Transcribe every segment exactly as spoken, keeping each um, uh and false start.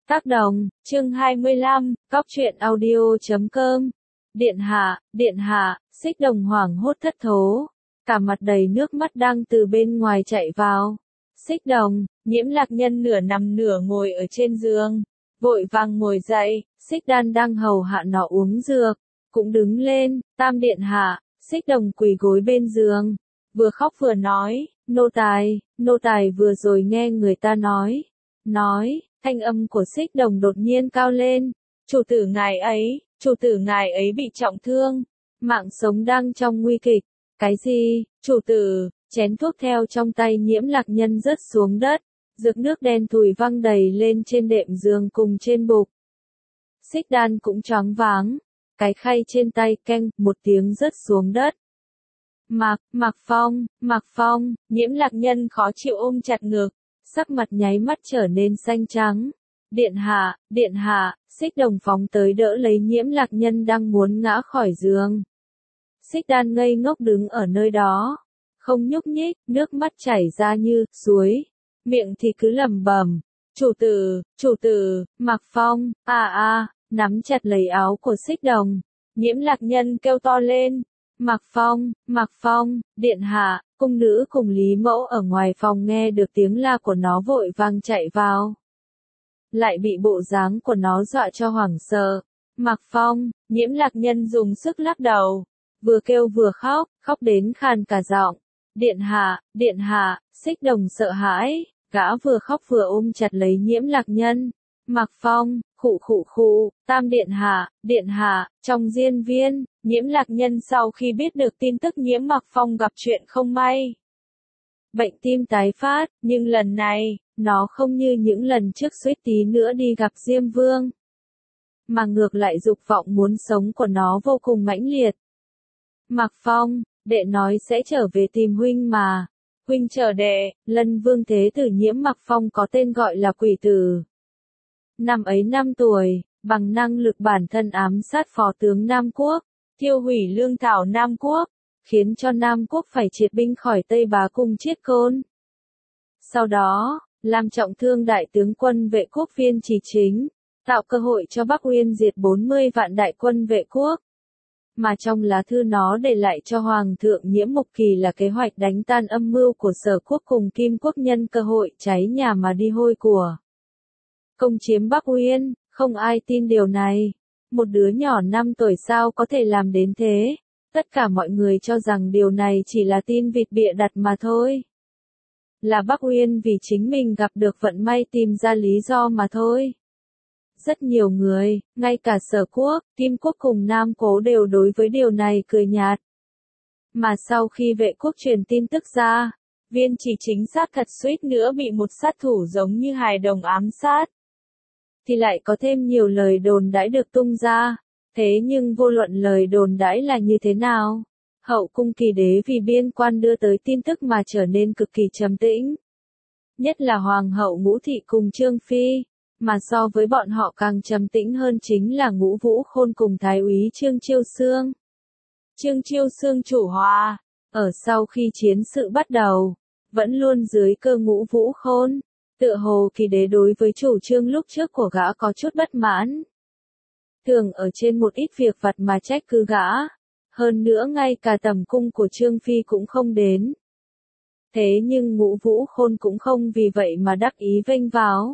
Tác đồng, chương hai mươi lăm, cóc truyện audio chấm com. Điện hạ, điện hạ, Xích Đồng hoảng hốt thất thố, cả mặt đầy nước mắt đang từ bên ngoài chạy vào. Xích Đồng, Nhiễm Lạc Nhân nửa nằm nửa ngồi ở trên giường, vội vàng ngồi dậy, Xích Đan đang hầu hạ nó uống dược, cũng đứng lên, Tam điện hạ. Xích Đồng quỳ gối bên giường, vừa khóc vừa nói, nô tài, nô tài vừa rồi nghe người ta nói, nói, thanh âm của Xích Đồng đột nhiên cao lên, chủ tử ngài ấy, chủ tử ngài ấy bị trọng thương, mạng sống đang trong nguy kịch, cái gì, chủ tử, chén thuốc theo trong tay Nhiễm Lạc Nhân rớt xuống đất, dược nước đen thùi văng đầy lên trên đệm giường cùng trên bục. Xích Đan cũng choáng váng. Cái khay trên tay keng, một tiếng rớt xuống đất. Mạc, Mạc Phong, Mạc Phong, Nhiễm Lạc Nhân khó chịu ôm chặt ngực, sắc mặt nháy mắt trở nên xanh trắng. Điện hạ, điện hạ, Xích Đồng phóng tới đỡ lấy Nhiễm Lạc Nhân đang muốn ngã khỏi giường. Xích Đan ngây ngốc đứng ở nơi đó, không nhúc nhích, nước mắt chảy ra như suối, miệng thì cứ lẩm bẩm, chủ tử, chủ tử, Mạc Phong, a a. Nắm chặt lấy áo của Xích Đồng, Nhiễm Lạc Nhân kêu to lên, Mạc Phong, Mạc Phong, điện hạ. Cung nữ cùng Lý Mẫu ở ngoài phòng nghe được tiếng la của nó vội vàng chạy vào. Lại bị bộ dáng của nó dọa cho hoảng sợ. Mạc Phong, Nhiễm Lạc Nhân dùng sức lắc đầu, vừa kêu vừa khóc, khóc đến khàn cả giọng. Điện hạ, điện hạ, Xích Đồng sợ hãi, gã vừa khóc vừa ôm chặt lấy Nhiễm Lạc Nhân. Mạc Phong, khụ khụ khụ, Tam điện hạ, điện hạ, trong diên viên, Nhiễm Lạc Nhân sau khi biết được tin tức Nhiễm Mạc Phong gặp chuyện không may. Bệnh tim tái phát, nhưng lần này, nó không như những lần trước suýt tí nữa đi gặp Diêm Vương. Mà ngược lại dục vọng muốn sống của nó vô cùng mãnh liệt. Mạc Phong, đệ nói sẽ trở về tìm huynh mà. Huynh chờ đệ, Lân Vương thế tử Nhiễm Mạc Phong có tên gọi là Quỷ Tử. Năm ấy năm tuổi, bằng năng lực bản thân ám sát phó tướng Nam Quốc, thiêu hủy lương thảo Nam Quốc, khiến cho Nam Quốc phải triệt binh khỏi Tây Bá cùng Chiết Côn. Sau đó, làm trọng thương đại tướng quân vệ quốc Viên Chỉ Chính, tạo cơ hội cho Bắc Uyên diệt bốn mươi vạn đại quân vệ quốc. Mà trong lá thư nó để lại cho Hoàng thượng Nhiễm Mục Kỳ là kế hoạch đánh tan âm mưu của Sở Quốc cùng Kim Quốc nhân cơ hội cháy nhà mà đi hôi của. Công chiếm Bắc Uyên, không ai tin điều này. Một đứa nhỏ năm tuổi sao có thể làm đến thế? Tất cả mọi người cho rằng điều này chỉ là tin vịt bịa đặt mà thôi. Là Bắc Uyên vì chính mình gặp được vận may tìm ra lý do mà thôi. Rất nhiều người, ngay cả Sở Quốc, Kim Quốc cùng Nam Cố đều đối với điều này cười nhạt. Mà sau khi vệ quốc truyền tin tức ra, Viên Chỉ Chính sát thật suýt nữa bị một sát thủ giống như hài đồng ám sát. Thì lại có thêm nhiều lời đồn đãi được tung ra, thế nhưng vô luận lời đồn đãi là như thế nào, hậu cung Kỳ đế vì biên quan đưa tới tin tức mà trở nên cực kỳ trầm tĩnh. Nhất là Hoàng hậu Ngũ Thị cùng Trương Phi, mà so với bọn họ càng trầm tĩnh hơn chính là Ngũ Vũ Khôn cùng Thái úy Trương Chiêu Xương. Trương Chiêu Xương chủ hòa, ở sau khi chiến sự bắt đầu, vẫn luôn dưới cơ Ngũ Vũ Khôn. Tựa hồ Kỳ đế đối với chủ trương lúc trước của gã có chút bất mãn. Thường ở trên một ít việc vặt mà trách cứ gã. Hơn nữa ngay cả tầm cung của Trương Phi cũng không đến. Thế nhưng Ngũ Vũ Khôn cũng không vì vậy mà đắc ý vênh váo.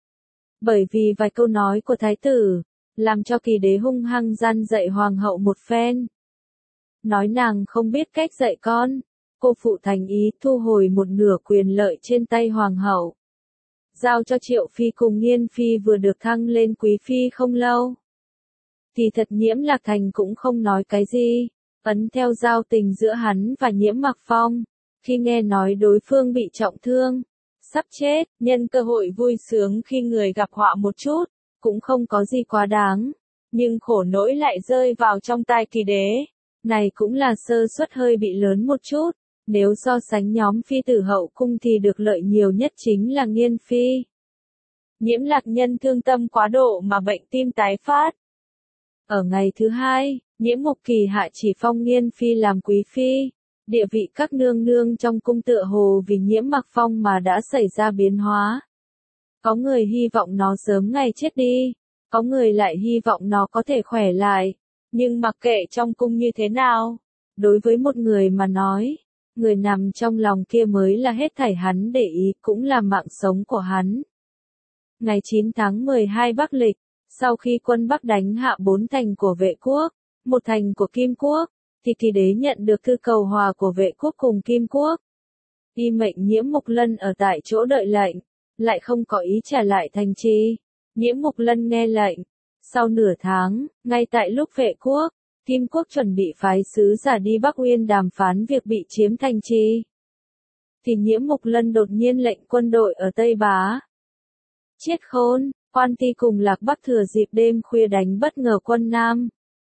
Bởi vì vài câu nói của thái tử, làm cho Kỳ đế hung hăng gian dạy hoàng hậu một phen. Nói nàng không biết cách dạy con. Cô phụ thành ý thu hồi một nửa quyền lợi trên tay hoàng hậu. Giao cho Triệu Phi cùng Nghiên Phi vừa được thăng lên quý phi không lâu. Thì thật Nhiễm Lạc Thành cũng không nói cái gì, ấn theo giao tình giữa hắn và Nhiễm Mạc Phong, khi nghe nói đối phương bị trọng thương, sắp chết, nhân cơ hội vui sướng khi người gặp họa một chút, cũng không có gì quá đáng, nhưng khổ nỗi lại rơi vào trong tai Kỳ đế, này cũng là sơ suất hơi bị lớn một chút. Nếu so sánh nhóm phi tử hậu cung thì được lợi nhiều nhất chính là Nghiên Phi. Nhiễm Lạc Nhân thương tâm quá độ mà bệnh tim tái phát. Ở ngày thứ hai, Nhiễm Mục Kỳ hạ chỉ phong Nghiên Phi làm quý phi. Địa vị các nương nương trong cung tựa hồ vì Nhiễm Mạc Phong mà đã xảy ra biến hóa. Có người hy vọng nó sớm ngày chết đi, có người lại hy vọng nó có thể khỏe lại. Nhưng mặc kệ trong cung như thế nào, đối với một người mà nói, người nằm trong lòng kia mới là hết thảy hắn để ý, cũng là mạng sống của hắn. Ngày chín tháng mười hai Bắc lịch, sau khi quân Bắc đánh hạ bốn thành của Vệ quốc, một thành của Kim quốc, thì Kỳ đế nhận được thư cầu hòa của Vệ quốc cùng Kim quốc. Y mệnh Nhiễm Mục Lân ở tại chỗ đợi lệnh, lại không có ý trả lại thành trì. Nhiễm Mục Lân nghe lệnh. Sau nửa tháng, ngay tại lúc Vệ quốc, Kim quốc chuẩn bị phái sứ giả đi Bắc Uyên đàm phán việc bị chiếm thành trì, thì Nhiễm Mục Lân đột nhiên lệnh quân đội ở Tây Bá Chiết Khôn, Quan Ti cùng Lạc Bắc thừa dịp đêm khuya đánh bất ngờ quân Nam.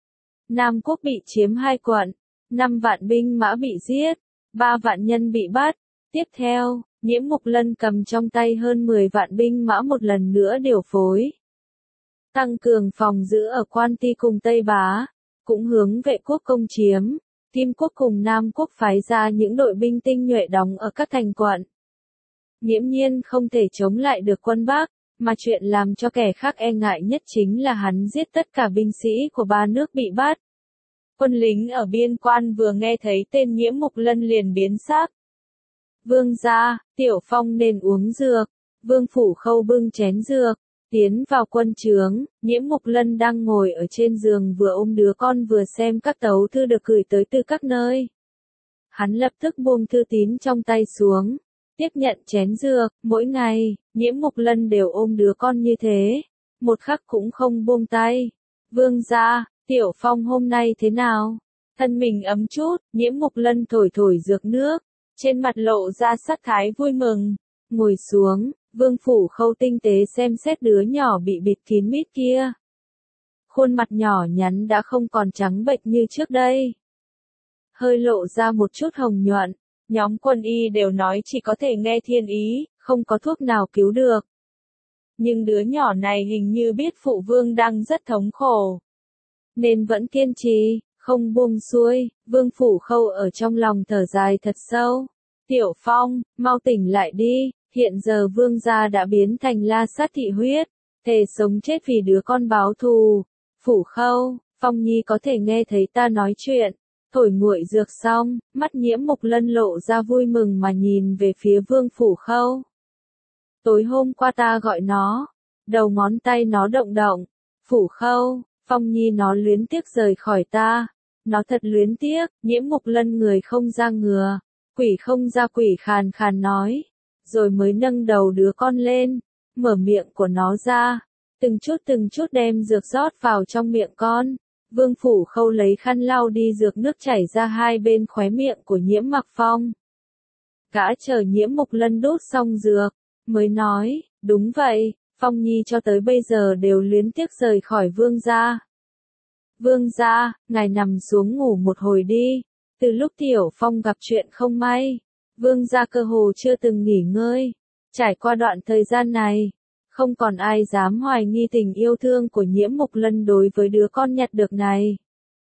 Nam quốc bị chiếm hai quận, năm vạn binh mã bị giết, ba vạn nhân bị bắt. Tiếp theo, Nhiễm Mục Lân cầm trong tay hơn mười vạn binh mã một lần nữa điều phối, tăng cường phòng giữ ở Quan Ti cùng Tây Bá, cũng hướng Vệ quốc công chiếm. Kim quốc cùng Nam quốc phái ra những đội binh tinh nhuệ đóng ở các thành quận. Nghiễm nhiên không thể chống lại được quân Bắc, mà chuyện làm cho kẻ khác e ngại nhất chính là hắn giết tất cả binh sĩ của ba nước bị bắt. Quân lính ở biên quan vừa nghe thấy tên Nhiễm Mục Lân liền biến sắc. Vương gia, Tiểu Phong nên uống dược. Vương Phủ Khâu bưng chén dược, tiến vào quân trướng. Nhiễm Mục Lân đang ngồi ở trên giường vừa ôm đứa con vừa xem các tấu thư được gửi tới từ các nơi. Hắn lập tức buông thư tín trong tay xuống, tiếp nhận chén dược. Mỗi ngày, Nhiễm Mục Lân đều ôm đứa con như thế, một khắc cũng không buông tay. Vương gia, Tiểu Phong hôm nay thế nào? Thân mình ấm chút. Nhiễm Mục Lân thổi thổi dược nước, trên mặt lộ ra sắc thái vui mừng. Ngồi xuống, Vương Phủ Khâu tinh tế xem xét đứa nhỏ bị bịt kín mít kia. Khuôn mặt nhỏ nhắn đã không còn trắng bệch như trước đây, hơi lộ ra một chút hồng nhuận. Nhóm quân y đều nói chỉ có thể nghe thiên ý, không có thuốc nào cứu được. Nhưng đứa nhỏ này hình như biết phụ vương đang rất thống khổ, nên vẫn kiên trì, không buông xuôi. Vương Phủ Khâu ở trong lòng thở dài thật sâu. Tiểu Phong, mau tỉnh lại đi, hiện giờ vương gia đã biến thành La Sát thị huyết, thề sống chết vì đứa con báo thù. Phủ Khâu, Phong Nhi có thể nghe thấy ta nói chuyện. Thổi nguội dược xong, mắt Nhiễm Mục Lân lộ ra vui mừng mà nhìn về phía Vương Phủ Khâu. Tối hôm qua ta gọi nó, đầu ngón tay nó động động. Phủ Khâu, Phong Nhi nó luyến tiếc rời khỏi ta. Nó thật luyến tiếc. Nhiễm Mục Lân người không ra ngừa, quỷ không ra quỷ, khàn khàn nói, rồi mới nâng đầu đứa con lên, mở miệng của nó ra, từng chút từng chút đem dược rót vào trong miệng con. Vương Phủ Khâu lấy khăn lau đi dược nước chảy ra hai bên khóe miệng của Nhiễm Mặc Phong. Gã chờ Nhiễm Mục Lân đốt xong dược, mới nói, đúng vậy, Phong Nhi cho tới bây giờ đều luyến tiếc rời khỏi vương gia. Vương gia, ngài nằm xuống ngủ một hồi đi. Từ lúc Tiểu Phong gặp chuyện không may, vương gia cơ hồ chưa từng nghỉ ngơi. Trải qua đoạn thời gian này, không còn ai dám hoài nghi tình yêu thương của Nhiễm Mục Lân đối với đứa con nhặt được này.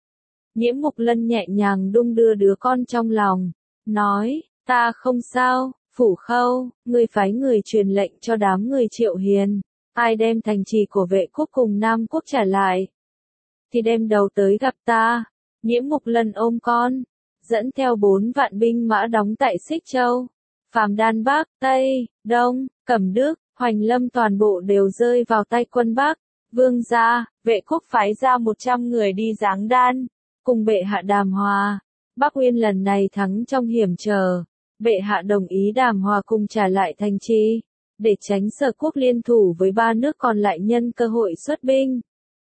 Nhiễm Mục Lân nhẹ nhàng đung đưa đứa con trong lòng, nói, ta không sao. Phủ Khâu, người phái người truyền lệnh cho đám người Triệu Hiền, ai đem thành trì của Vệ quốc cùng Nam quốc trả lại, thì đem đầu tới gặp ta. Nhiễm Mục Lân ôm con, dẫn theo bốn vạn binh mã đóng tại Xích Châu, Phàm Đan Bắc, Tây, Đông, Cẩm Đức, Hoành Lâm toàn bộ đều rơi vào tay quân Bắc. Vương gia, Vệ quốc phái ra một trăm người đi giáng đan, cùng bệ hạ đàm hòa. Bắc Uyên lần này thắng trong hiểm trở, bệ hạ đồng ý đàm hòa cùng trả lại thành trì, để tránh Sở quốc liên thủ với ba nước còn lại nhân cơ hội xuất binh.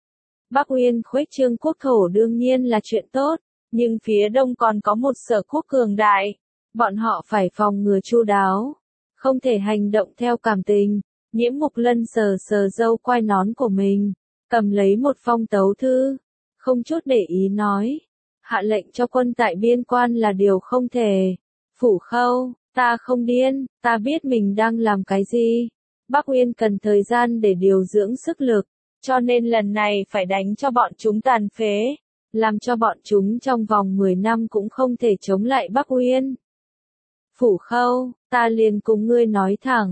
Bắc Uyên khuếch trương quốc thổ đương nhiên là chuyện tốt, nhưng phía đông còn có một Sở quốc cường đại, bọn họ phải phòng ngừa chu đáo, không thể hành động theo cảm tình. Nhiễm Mục Lân sờ sờ râu quai nón của mình, cầm lấy một phong tấu thư, không chút để ý nói, hạ lệnh cho quân tại biên quan là điều không thể. Phủ Khâu, ta không điên, ta biết mình đang làm cái gì. Bắc Uyên cần thời gian để điều dưỡng sức lực, cho nên lần này phải đánh cho bọn chúng tàn phế, làm cho bọn chúng trong vòng mười năm cũng không thể chống lại Bắc Uyên. Phủ Khâu, ta liền cùng ngươi nói thẳng,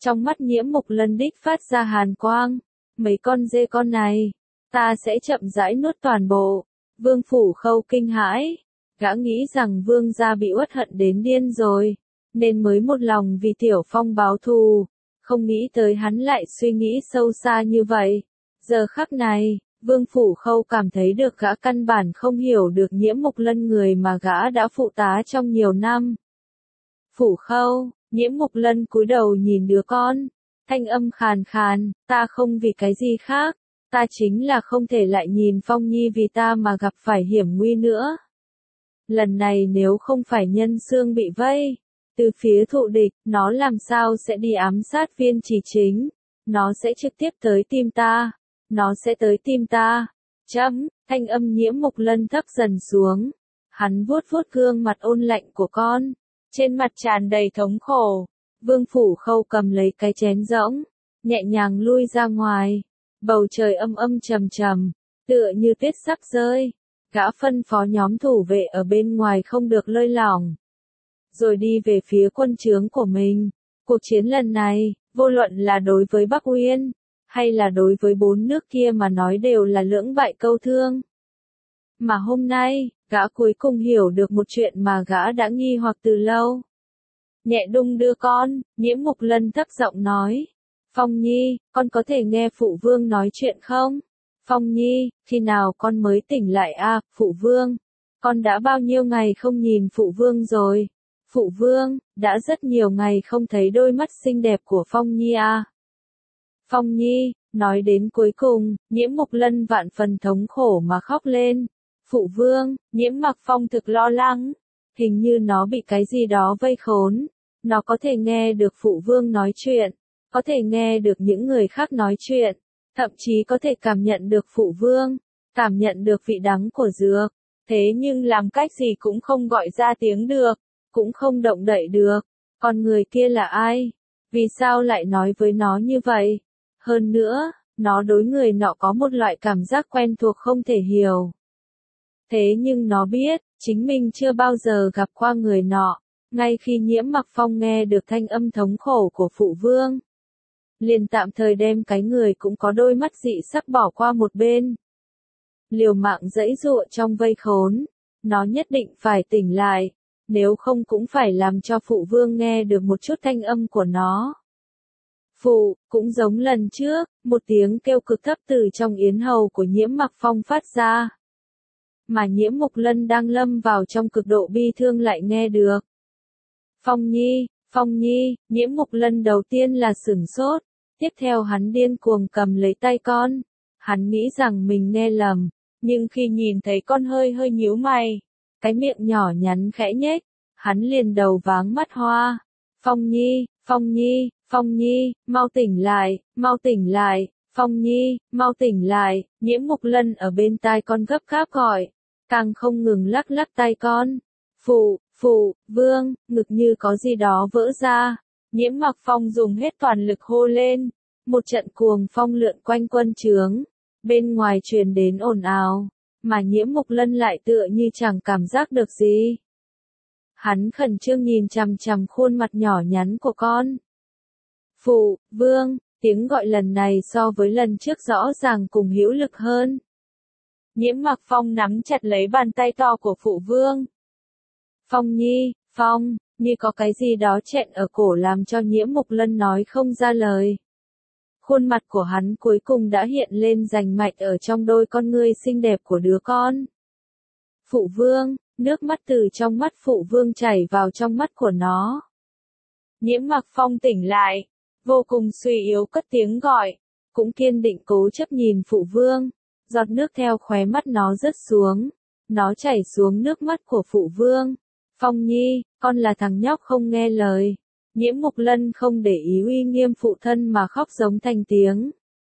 Trong mắt Nhiễm Mục Lân đích phát ra hàn quang. Mấy con dê con này, ta sẽ chậm rãi nuốt toàn bộ. Vương Phủ Khâu kinh hãi. Gã nghĩ rằng vương gia bị uất hận đến điên rồi, nên mới một lòng vì Tiểu Phong báo thù. Không nghĩ tới hắn lại suy nghĩ sâu xa như vậy. Giờ khắc này, Vương Phủ Khâu cảm thấy được gã căn bản không hiểu được Nhiễm Mục Lân người mà gã đã phụ tá trong nhiều năm. Phủ Khâu, Nhiễm Mục Lân cúi đầu nhìn đứa con, thanh âm khàn khàn, ta không vì cái gì khác, ta chính là không thể lại nhìn Phong Nhi vì ta mà gặp phải hiểm nguy nữa. Lần này nếu không phải Nhân Xương bị vây, từ phía thụ địch, nó làm sao sẽ đi ám sát Viên Chỉ Chính, nó sẽ trực tiếp tới tìm ta, nó sẽ tới tìm ta. Chấm, thanh âm Nhiễm Mục Lân thấp dần xuống, hắn vuốt vuốt gương mặt ôn lạnh của con, trên mặt tràn đầy thống khổ. Vương Phủ Khâu cầm lấy cái chén rỗng, nhẹ nhàng lui ra ngoài, bầu trời âm âm trầm trầm, tựa như tuyết sắp rơi. Gã phân phó nhóm thủ vệ ở bên ngoài không được lơi lỏng, rồi đi về phía quân trướng của mình. Cuộc chiến lần này, vô luận là đối với Bắc Uyên, hay là đối với bốn nước kia mà nói đều là lưỡng bại câu thương. Mà hôm nay, gã cuối cùng hiểu được một chuyện mà gã đã nghi hoặc từ lâu. Nhẹ đung đưa con, Nhiễm Mục Lân thấp giọng nói. Phong Nhi, con có thể nghe Phụ Vương nói chuyện không? Phong Nhi, khi nào con mới tỉnh lại à, Phụ Vương? Con đã bao nhiêu ngày không nhìn Phụ Vương rồi? Phụ Vương, đã rất nhiều ngày không thấy đôi mắt xinh đẹp của Phong Nhi à? Phong Nhi, nói đến cuối cùng, Nhiễm Mục Lân vạn phần thống khổ mà khóc lên. Phụ Vương, Nhiễm Mặc Phong thực lo lắng, hình như nó bị cái gì đó vây khốn. Nó có thể nghe được Phụ Vương nói chuyện, có thể nghe được những người khác nói chuyện, thậm chí có thể cảm nhận được Phụ Vương, cảm nhận được vị đắng của dược, thế nhưng làm cách gì cũng không gọi ra tiếng được, cũng không động đậy được. Con người kia là ai? Vì sao lại nói với nó như vậy? Hơn nữa, nó đối người nọ có một loại cảm giác quen thuộc không thể hiểu. Thế nhưng nó biết, chính mình chưa bao giờ gặp qua người nọ. Ngay khi Nhiễm Mặc Phong nghe được thanh âm thống khổ của Phụ Vương, liền tạm thời đem cái người cũng có đôi mắt dị sắc bỏ qua một bên. Liều mạng giãy giụa trong vây khốn, nó nhất định phải tỉnh lại, nếu không cũng phải làm cho Phụ Vương nghe được một chút thanh âm của nó. Phụ, cũng giống lần trước, một tiếng kêu cực thấp từ trong yến hầu của Nhiễm Mặc Phong phát ra. Mà Nhiễm Mục Lân đang lâm vào trong cực độ bi thương lại nghe được. Phong Nhi, Phong Nhi, Nhiễm Mục Lân đầu tiên là sửng sốt, tiếp theo hắn điên cuồng cầm lấy tay con. Hắn nghĩ rằng mình nghe lầm, nhưng khi nhìn thấy con hơi hơi nhíu mày, cái miệng nhỏ nhắn khẽ nhếch, hắn liền đầu váng mắt hoa. Phong Nhi, Phong Nhi, Phong Nhi, mau tỉnh lại, mau tỉnh lại, Phong Nhi, mau tỉnh lại. Nhiễm Mục Lân ở bên tai con gấp gáp gọi, càng không ngừng lắc lắc tay con. Phụ, Phụ, Vương, ngực như có gì đó vỡ ra. Nhiễm Mặc Phong dùng hết toàn lực hô lên. Một trận cuồng phong lượn quanh quân trướng. Bên ngoài truyền đến ồn ào, mà Nhiễm Mục Lân lại tựa như chẳng cảm giác được gì. Hắn khẩn trương nhìn chằm chằm khuôn mặt nhỏ nhắn của con. Phụ, Vương, tiếng gọi lần này so với lần trước rõ ràng cùng hữu lực hơn. Nhiễm Mặc Phong nắm chặt lấy bàn tay to của Phụ Vương. Phong Nhi, Phong, như có cái gì đó chẹn ở cổ làm cho Nhiễm Mục Lân nói không ra lời. Khuôn mặt của hắn cuối cùng đã hiện lên rành mạch ở trong đôi con ngươi xinh đẹp của đứa con. Phụ Vương, nước mắt từ trong mắt Phụ Vương chảy vào trong mắt của nó. Nhiễm Mặc Phong tỉnh lại, vô cùng suy yếu cất tiếng gọi, cũng kiên định cố chấp nhìn Phụ Vương, giọt nước theo khóe mắt nó rớt xuống, nó chảy xuống nước mắt của Phụ Vương. Phong Nhi, con là thằng nhóc không nghe lời. Nhiễm Mục Lân không để ý uy nghiêm phụ thân mà khóc giống thành tiếng.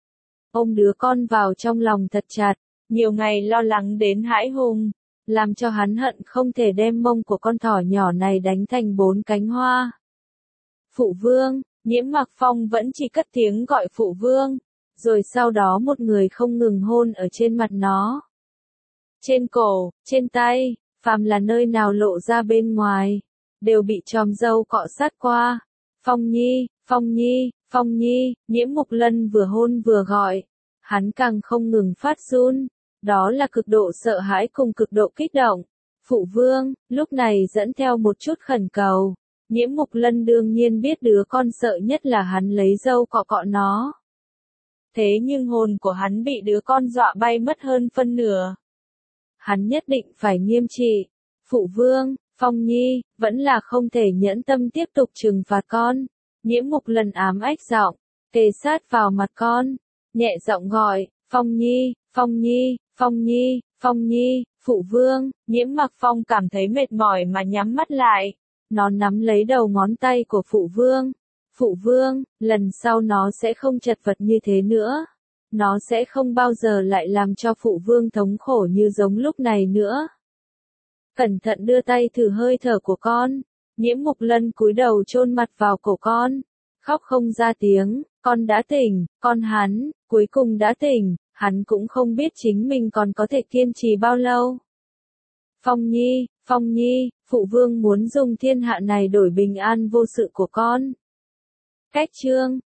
Ôm đứa con vào trong lòng thật chặt, nhiều ngày lo lắng đến hãi hùng, làm cho hắn hận không thể đem mông của con thỏ nhỏ này đánh thành bốn cánh hoa. Phụ Vương, Nhiễm Mặc Phong vẫn chỉ cất tiếng gọi Phụ Vương, rồi sau đó một người không ngừng hôn ở trên mặt nó. Trên cổ, trên tay, phàm là nơi nào lộ ra bên ngoài, đều bị chòm râu cọ sát qua. Phong Nhi, Phong Nhi, Phong Nhi, Nhiễm Mục Lân vừa hôn vừa gọi. Hắn càng không ngừng phát run. Đó là cực độ sợ hãi cùng cực độ kích động. Phụ vương, lúc này dẫn theo một chút khẩn cầu. Nhiễm Mục Lân đương nhiên biết đứa con sợ nhất là hắn lấy dâu cọ cọ nó. Thế nhưng hồn của hắn bị đứa con dọa bay mất hơn phân nửa. Hắn nhất định phải nghiêm trị. Phụ vương, Phong Nhi, vẫn là không thể nhẫn tâm tiếp tục trừng phạt con. Nhiễm Mục Lân ám ách giọng, kề sát vào mặt con, nhẹ giọng gọi, Phong Nhi, Phong Nhi, Phong Nhi, Phong Nhi, phụ vương. Nhiễm Mặc Phong cảm thấy mệt mỏi mà nhắm mắt lại. Nó nắm lấy đầu ngón tay của phụ vương. Phụ vương, lần sau nó sẽ không chật vật như thế nữa. Nó sẽ không bao giờ lại làm cho phụ vương thống khổ như giống lúc này nữa. Cẩn thận đưa tay thử hơi thở của con. Nhiễm Mục Lân cúi đầu chôn mặt vào cổ con. Khóc không ra tiếng, con đã tỉnh, con hắn, cuối cùng đã tỉnh. Hắn cũng không biết chính mình còn có thể kiên trì bao lâu. Phong Nhi, Phong Nhi, phụ vương muốn dùng thiên hạ này đổi bình an vô sự của con. Cách chương